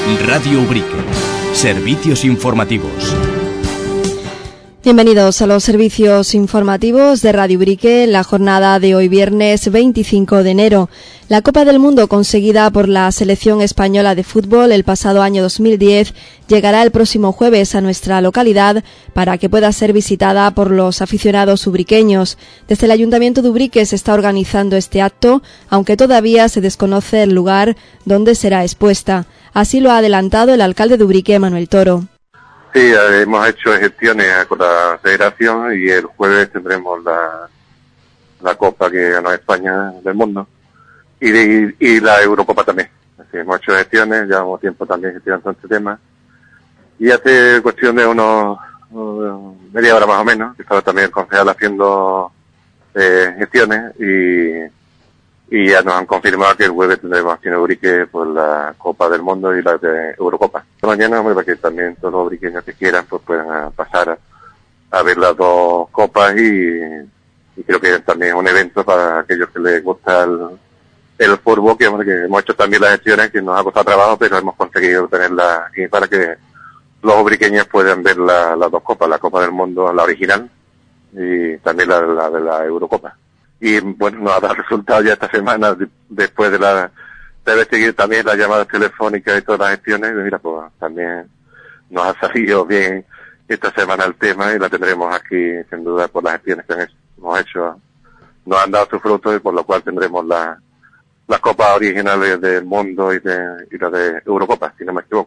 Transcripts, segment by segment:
Radio Ubrique. Servicios informativos. Bienvenidos a los servicios informativos de Radio Ubrique en la jornada de hoy viernes 25 de enero. La Copa del Mundo conseguida por la selección española de fútbol el pasado año 2010 llegará el próximo jueves a nuestra localidad para que pueda ser visitada por los aficionados ubriqueños. Desde el Ayuntamiento de Ubrique se está organizando este acto, aunque todavía se desconoce el lugar donde será expuesta. Así lo ha adelantado el alcalde de Ubrique, Manuel Toro. Sí, hemos hecho gestiones con la federación y el jueves tendremos la Copa que ganó España del mundo y la Eurocopa también. Así, hemos hecho gestiones, llevamos tiempo también gestionando este tema y hace cuestión de unos media hora más o menos, que estaba también el concejal haciendo gestiones y ya nos han confirmado que el jueves tendremos aquí en Ubrique por la Copa del Mundo y la de Eurocopa. Mañana, para que también todos los ubriqueños que quieran pues puedan pasar a ver las dos copas y creo que también es un evento para aquellos que les gusta el fútbol, que hemos hecho también las gestiones que nos ha costado trabajo, pero hemos conseguido tenerla aquí para que los ubriqueños puedan ver las dos copas, la Copa del Mundo, la original, y también la de la Eurocopa. Y bueno, nos ha dado resultados ya esta semana, después de debe seguir también las llamadas telefónicas y todas las gestiones, y mira, pues también nos ha salido bien esta semana el tema y la tendremos aquí, sin duda, por las gestiones que hemos hecho. Nos han dado sus frutos y por lo cual tendremos las copas originales del mundo y la de Eurocopa, si no me equivoco.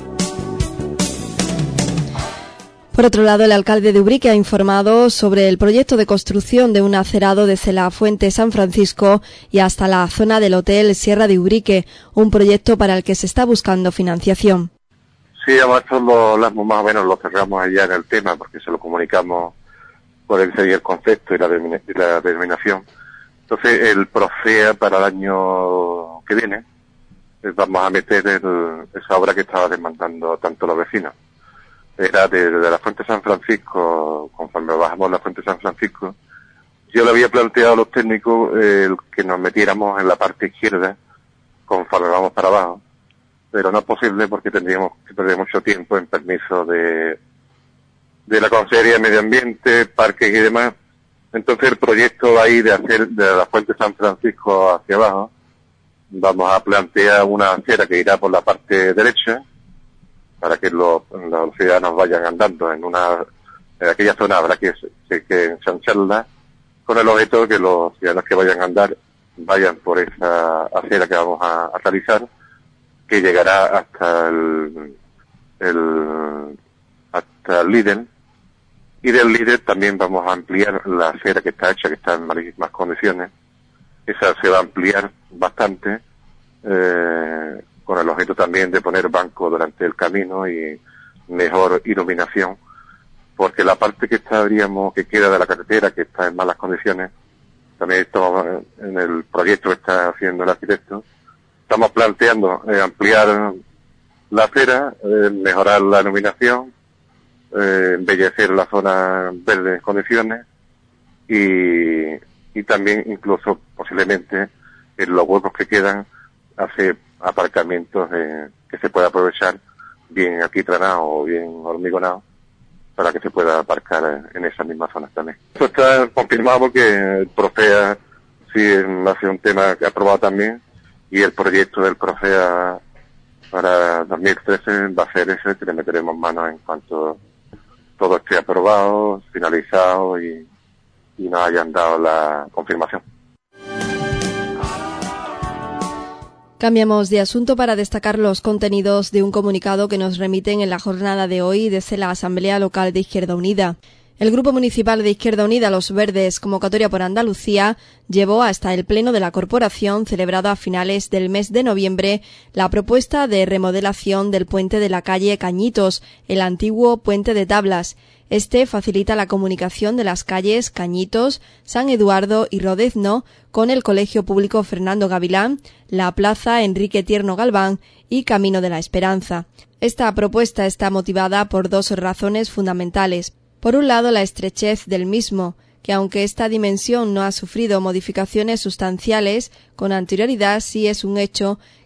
Por otro lado, el alcalde de Ubrique ha informado sobre el proyecto de construcción de un acerado desde la Fuente San Francisco y hasta la zona del Hotel Sierra de Ubrique, un proyecto para el que se está buscando financiación. Sí, además esto más o menos lo cerramos allá en el tema porque se lo comunicamos por el concepto y la determinación. Entonces, el Profea para el año que viene vamos a meter esa obra que estaba demandando tanto los vecinos. Era de la Fuente San Francisco, conforme bajamos la Fuente San Francisco, yo le había planteado a los técnicos que nos metiéramos en la parte izquierda conforme vamos para abajo, pero no es posible porque tendríamos que perder mucho tiempo en permiso de la Consejería de Medio Ambiente, parques y demás. Entonces el proyecto ahí de hacer de la Fuente San Francisco hacia abajo, vamos a plantear una acera que irá por la parte derecha, para que los ciudadanos vayan andando en aquella zona habrá que ensancharla con el objeto de que los ciudadanos que vayan a andar vayan por esa acera que vamos a realizar, que llegará hasta el Lidl, y del Lidl también vamos a ampliar la acera que está hecha, que está en malísimas condiciones. Esa se va a ampliar bastante, con el objeto también de poner bancos durante el camino y mejor iluminación, porque la parte que queda de la carretera, que está en malas condiciones, también estamos en el proyecto que está haciendo el arquitecto, estamos planteando ampliar la acera, mejorar la iluminación, embellecer la zona en verdes condiciones y también incluso posiblemente en los huecos que quedan hacer aparcamientos que se pueda aprovechar bien alquitranados o bien hormigonados para que se pueda aparcar en esas mismas zonas también. Esto está confirmado porque el Profea sí va a ser un tema que ha aprobado también y el proyecto del Profea para 2013 va a ser ese que le meteremos manos en cuanto todo esté aprobado, finalizado y nos hayan dado la confirmación. Cambiamos de asunto para destacar los contenidos de un comunicado que nos remiten en la jornada de hoy desde la Asamblea Local de Izquierda Unida. El Grupo Municipal de Izquierda Unida Los Verdes, convocatoria por Andalucía, llevó hasta el Pleno de la Corporación, celebrado a finales del mes de noviembre, la propuesta de remodelación del puente de la calle Cañitos, el antiguo puente de tablas. Este facilita la comunicación de las calles Cañitos, San Eduardo y Rodezno con el Colegio Público Fernando Gavilán, la Plaza Enrique Tierno Galván y Camino de la Esperanza. Esta propuesta está motivada por dos razones fundamentales. Por un lado, la estrechez del mismo, que aunque esta dimensión no ha sufrido modificaciones sustanciales con anterioridad, sí es un hecho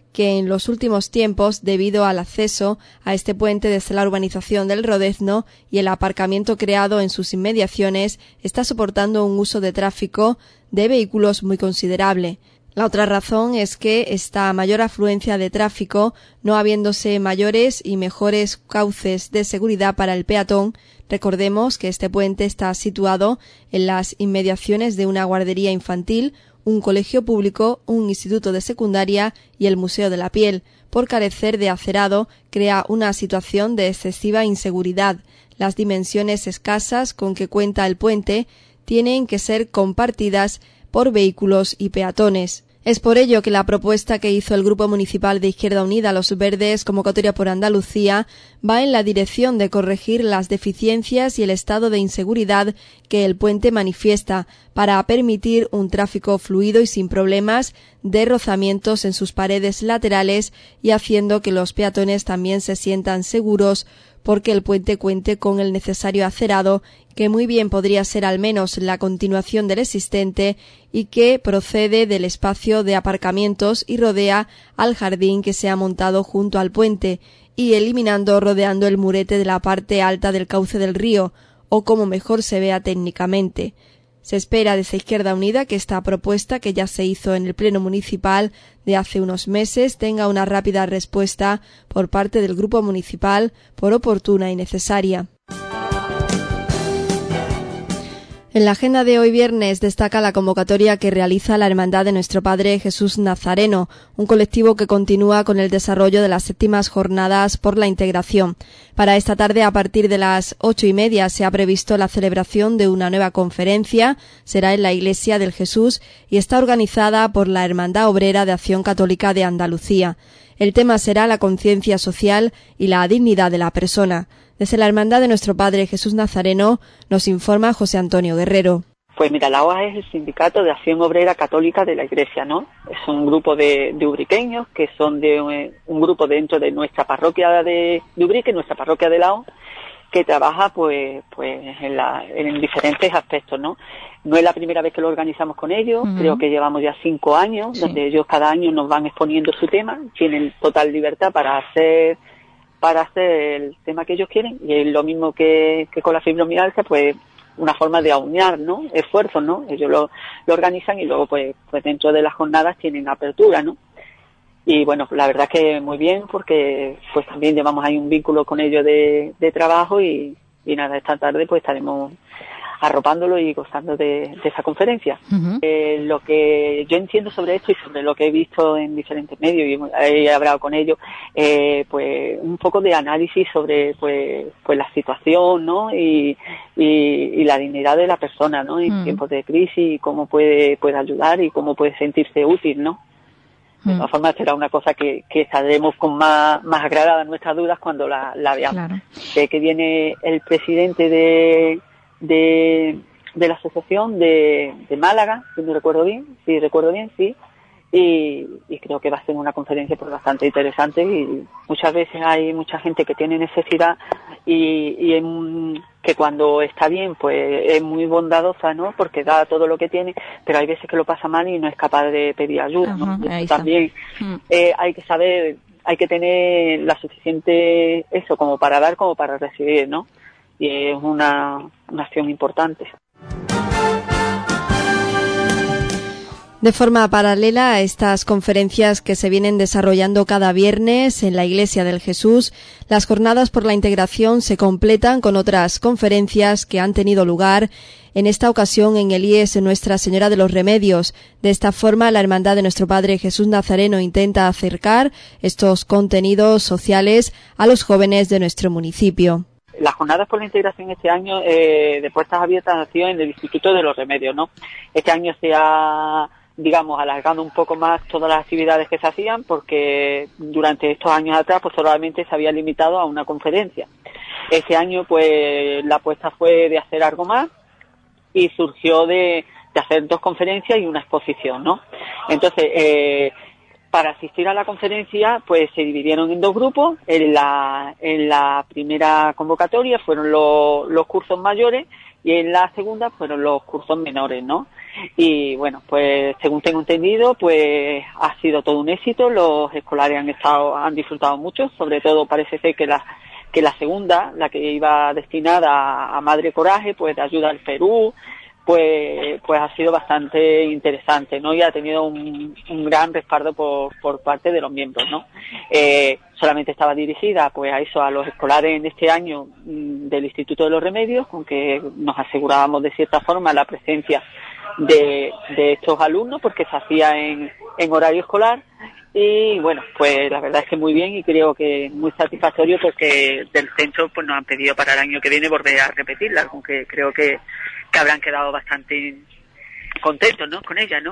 que en los últimos tiempos, debido al acceso a este puente desde la urbanización del Rodezno y el aparcamiento creado en sus inmediaciones, está soportando un uso de tráfico de vehículos muy considerable. La otra razón es que esta mayor afluencia de tráfico, no habiéndose mayores y mejores cauces de seguridad para el peatón, recordemos que este puente está situado en las inmediaciones de una guardería infantil, un colegio público, un instituto de secundaria y el Museo de la Piel. Por carecer de acerado, crea una situación de excesiva inseguridad. Las dimensiones escasas con que cuenta el puente tienen que ser compartidas por vehículos y peatones. Es por ello que la propuesta que hizo el Grupo Municipal de Izquierda Unida Los Verdes, convocatoria por Andalucía, va en la dirección de corregir las deficiencias y el estado de inseguridad que el puente manifiesta para permitir un tráfico fluido y sin problemas de rozamientos en sus paredes laterales y haciendo que los peatones también se sientan seguros porque el puente cuente con el necesario acerado, que muy bien podría ser al menos la continuación del existente y que procede del espacio de aparcamientos y rodea al jardín que se ha montado junto al puente y eliminando rodeando el murete de la parte alta del cauce del río, o como mejor se vea técnicamente. Se espera desde Izquierda Unida que esta propuesta, que ya se hizo en el Pleno Municipal de hace unos meses, tenga una rápida respuesta por parte del Grupo Municipal por oportuna y necesaria. En la agenda de hoy viernes destaca la convocatoria que realiza la Hermandad de Nuestro Padre Jesús Nazareno, un colectivo que continúa con el desarrollo de las séptimas jornadas por la integración. Para esta tarde, a partir de las 8:30, se ha previsto la celebración de una nueva conferencia, será en la Iglesia del Jesús y está organizada por la Hermandad Obrera de Acción Católica de Andalucía. El tema será la conciencia social y la dignidad de la persona. Desde la Hermandad de Nuestro Padre Jesús Nazareno nos informa José Antonio Guerrero. Pues mira, la OA es el Sindicato de Acción Obrera Católica de la Iglesia, ¿no? Es un grupo de ubriqueños que son de un grupo dentro de nuestra parroquia de Ubrique, nuestra parroquia de Laon, que trabaja pues en diferentes aspectos, ¿no? No es la primera vez que lo organizamos con ellos, creo que llevamos ya 5 años, donde ellos cada año nos van exponiendo su tema, tienen total libertad para hacer el tema que ellos quieren, y es lo mismo que con la fibromialgia, pues una forma de aunar, ¿no? Esfuerzos, ¿no? Ellos lo organizan y luego pues dentro de las jornadas tienen apertura, ¿no? Y bueno, la verdad es que muy bien, porque pues también llevamos ahí un vínculo con ellos de trabajo y nada, esta tarde pues estaremos arropándolo y gozando de esa conferencia. Lo que yo entiendo sobre esto y sobre lo que he visto en diferentes medios y he hablado con ellos, pues un poco de análisis sobre pues la situación, ¿no? Y la dignidad de la persona, ¿no? En tiempos de crisis, y cómo puede ayudar y cómo puede sentirse útil, ¿no? De todas formas, será una cosa que saldremos con más aclaradas nuestras dudas cuando la veamos. Claro. Sé que viene el presidente de la asociación de Málaga, si no recuerdo bien, sí, y creo que va a ser una conferencia pues bastante interesante, y muchas veces hay mucha gente que tiene necesidad y que cuando está bien pues es muy bondadosa, ¿no? Porque da todo lo que tiene, pero hay veces que lo pasa mal y no es capaz de pedir ayuda, ¿no? Y también hay que saber, hay que tener la suficiente eso como para dar como para recibir, ¿no? Y es una acción importante. De forma paralela a estas conferencias que se vienen desarrollando cada viernes en la Iglesia del Jesús, las jornadas por la integración se completan con otras conferencias que han tenido lugar, en esta ocasión en el IES Nuestra Señora de los Remedios. De esta forma, la Hermandad de Nuestro Padre Jesús Nazareno intenta acercar estos contenidos sociales a los jóvenes de nuestro municipio. Las jornadas por la integración este año de puertas abiertas han sido en el Instituto de los Remedios, ¿no? Este año se ha, digamos, alargado un poco más todas las actividades que se hacían, porque durante estos años atrás pues solamente se había limitado a una conferencia. Este año pues la apuesta fue de hacer algo más y surgió de hacer 2 conferencias y una exposición, ¿no? Entonces, para asistir a la conferencia, pues se dividieron en dos grupos. En la primera convocatoria fueron los cursos mayores y en la segunda fueron los cursos menores, ¿no? Y bueno, pues según tengo entendido, pues ha sido todo un éxito. Los escolares han disfrutado mucho, sobre todo parece ser que la segunda, la que iba destinada a Madre Coraje, pues de ayuda al Perú, pues ha sido bastante interesante, ¿no? Y ha tenido un gran respaldo por parte de los miembros, ¿no? Solamente estaba dirigida pues a los escolares en este año del Instituto de los Remedios, con que nos asegurábamos de cierta forma la presencia de estos alumnos, porque se hacía en horario escolar. Y bueno, pues la verdad es que muy bien, y creo que muy satisfactorio, porque del centro pues nos han pedido para el año que viene volver a repetirla, aunque creo que habrán quedado bastante contentos, ¿no?, con ella, ¿no?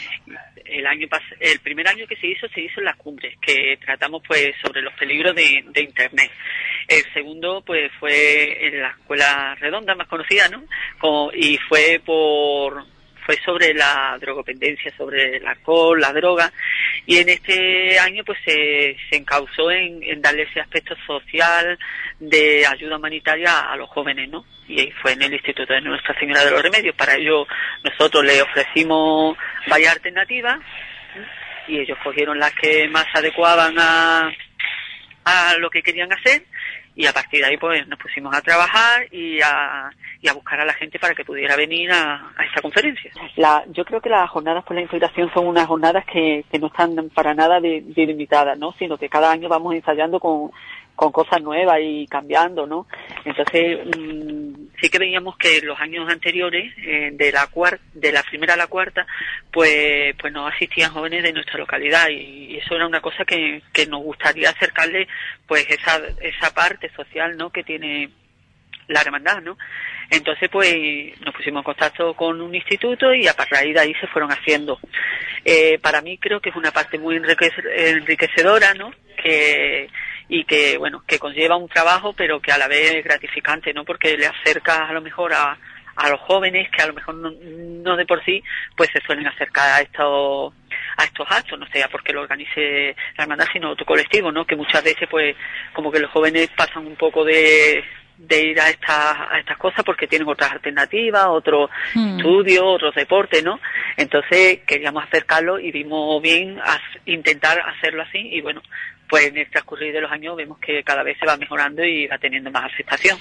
El primer año que se hizo en las cumbres, que tratamos pues sobre los peligros de Internet. El segundo pues fue en la Escuela Redonda, más conocida, ¿no? Y fue sobre la drogodependencia, sobre el alcohol, la droga, y en este año pues se encauzó en darle ese aspecto social de ayuda humanitaria a los jóvenes, ¿no? Y ahí fue en el Instituto de Nuestra Señora de los Remedios. Para ello nosotros le ofrecimos varias alternativas y ellos cogieron las que más se adecuaban a lo que querían hacer, y a partir de ahí pues nos pusimos a trabajar y a buscar a la gente para que pudiera venir a esta conferencia. Yo creo que las jornadas por la integración son unas jornadas que no están para nada delimitadas, ¿no? Sino que cada año vamos ensayando con cosas nuevas y cambiando, ¿no? Entonces sí que veíamos que los años anteriores, de la primera a la cuarta, pues no asistían jóvenes de nuestra localidad, y eso era una cosa que nos gustaría acercarle, pues esa parte social, ¿no?, que tiene la hermandad, ¿no? Entonces pues nos pusimos en contacto con un instituto y a raíz de ahí se fueron haciendo. Para mí creo que es una parte muy enriquecedora, ¿no?, que bueno, que conlleva un trabajo, pero que a la vez es gratificante, ¿no?, porque le acerca a lo mejor a los jóvenes que a lo mejor no de por sí pues se suelen acercar a estos actos, no sea porque lo organice la hermandad, sino otro colectivo, ¿no?, que muchas veces pues como que los jóvenes pasan un poco de ir a estas cosas porque tienen otras alternativas, otros estudios, otros deportes, ¿no? Entonces queríamos acercarlo y vimos bien intentar hacerlo así, y bueno, pues en el transcurrir de los años vemos que cada vez se va mejorando y va teniendo más aceptación.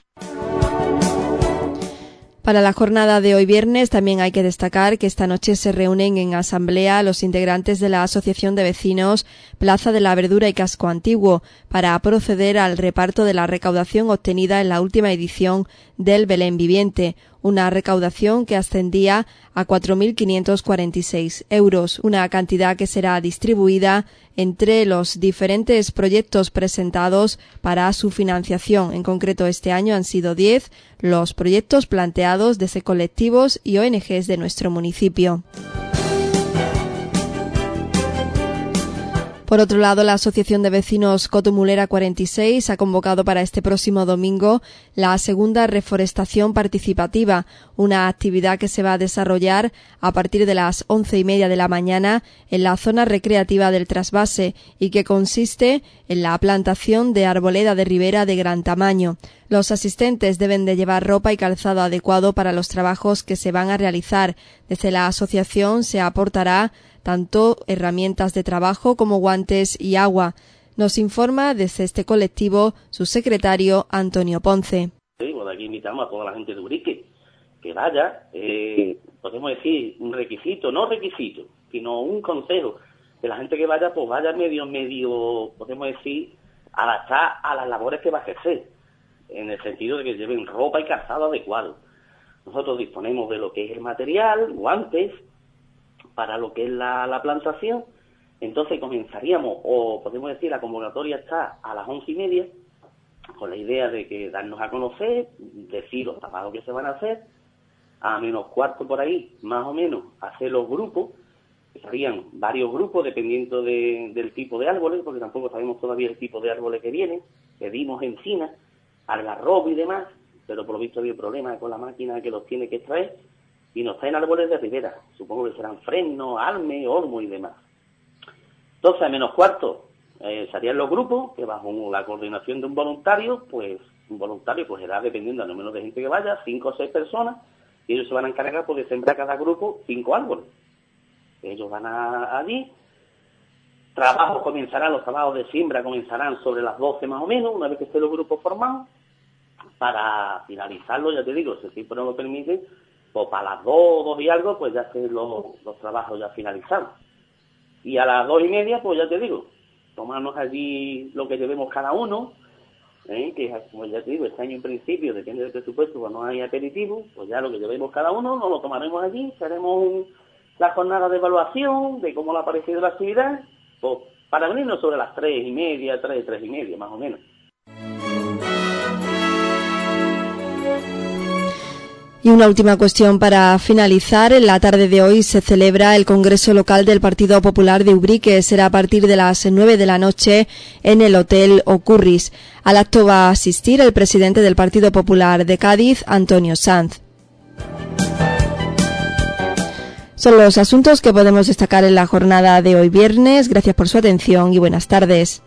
Para la jornada de hoy viernes también hay que destacar que esta noche se reúnen en asamblea los integrantes de la Asociación de Vecinos Plaza de la Verdura y Casco Antiguo para proceder al reparto de la recaudación obtenida en la última edición del Belén Viviente, una recaudación que ascendía a 4.546 euros, una cantidad que será distribuida entre los diferentes proyectos presentados para su financiación. En concreto, este año han sido 10 los proyectos planteados desde colectivos y ONGs de nuestro municipio. Por otro lado, la Asociación de Vecinos Cotomulera 46 ha convocado para este próximo domingo la segunda reforestación participativa, una actividad que se va a desarrollar a partir de las 11:30 de la mañana en la zona recreativa del trasvase, y que consiste en la plantación de arboleda de ribera de gran tamaño. Los asistentes deben de llevar ropa y calzado adecuado para los trabajos que se van a realizar. Desde la asociación se aportará tanto herramientas de trabajo como guantes y agua. Nos informa desde este colectivo su secretario Antonio Ponce. Sí, pues aquí invitamos a toda la gente de Ubrique que vaya, podemos decir un requisito, no requisito, sino un consejo, que la gente que vaya, pues vaya medio, podemos decir, adaptar a las labores que va a ejercer, en el sentido de que lleven ropa y calzado adecuado. Nosotros disponemos de lo que es el material, guantes, para lo que es la plantación. Entonces comenzaríamos, o podemos decir, la convocatoria está a las 11:30, con la idea de que darnos a conocer, decir los trabajos que se van a hacer, a menos cuarto por ahí, más o menos, hacer los grupos, que serían varios grupos dependiendo del tipo de árboles, porque tampoco sabemos todavía el tipo de árboles que vienen. Pedimos encinas, algarrobo y demás, pero por lo visto había problemas con la máquina que los tiene que extraer, y nos traen árboles de ribera, supongo que serán fresno, alme, olmo y demás. 12 menos cuarto serían los grupos, que bajo la coordinación de un voluntario, pues será, dependiendo del número de gente que vaya, 5 o 6 personas, y ellos se van a encargar pues, de sembrar cada grupo 5 árboles. Ellos van allí, los trabajos de siembra comenzarán sobre las 12 más o menos, una vez que estén los grupos formados, para finalizarlo, ya te digo, si el tiempo no lo permite, pues para las 2 y algo, pues ya estén los trabajos ya finalizados. Y a las 2:30, pues ya te digo, tomarnos allí lo que llevemos cada uno, que como ya te digo, este año en principio, depende del presupuesto, cuando hay aperitivo, pues ya lo que llevemos cada uno, nos lo tomaremos allí, haremos la jornada de evaluación de cómo le ha parecido la actividad, pues para venirnos sobre las 3:30, 3:30 más o menos. Y una última cuestión para finalizar. En la tarde de hoy se celebra el Congreso Local del Partido Popular de Ubrique. Será a partir de las 9 de la noche en el Hotel Ocurris. Al acto va a asistir el presidente del Partido Popular de Cádiz, Antonio Sanz. Son los asuntos que podemos destacar en la jornada de hoy viernes. Gracias por su atención y buenas tardes.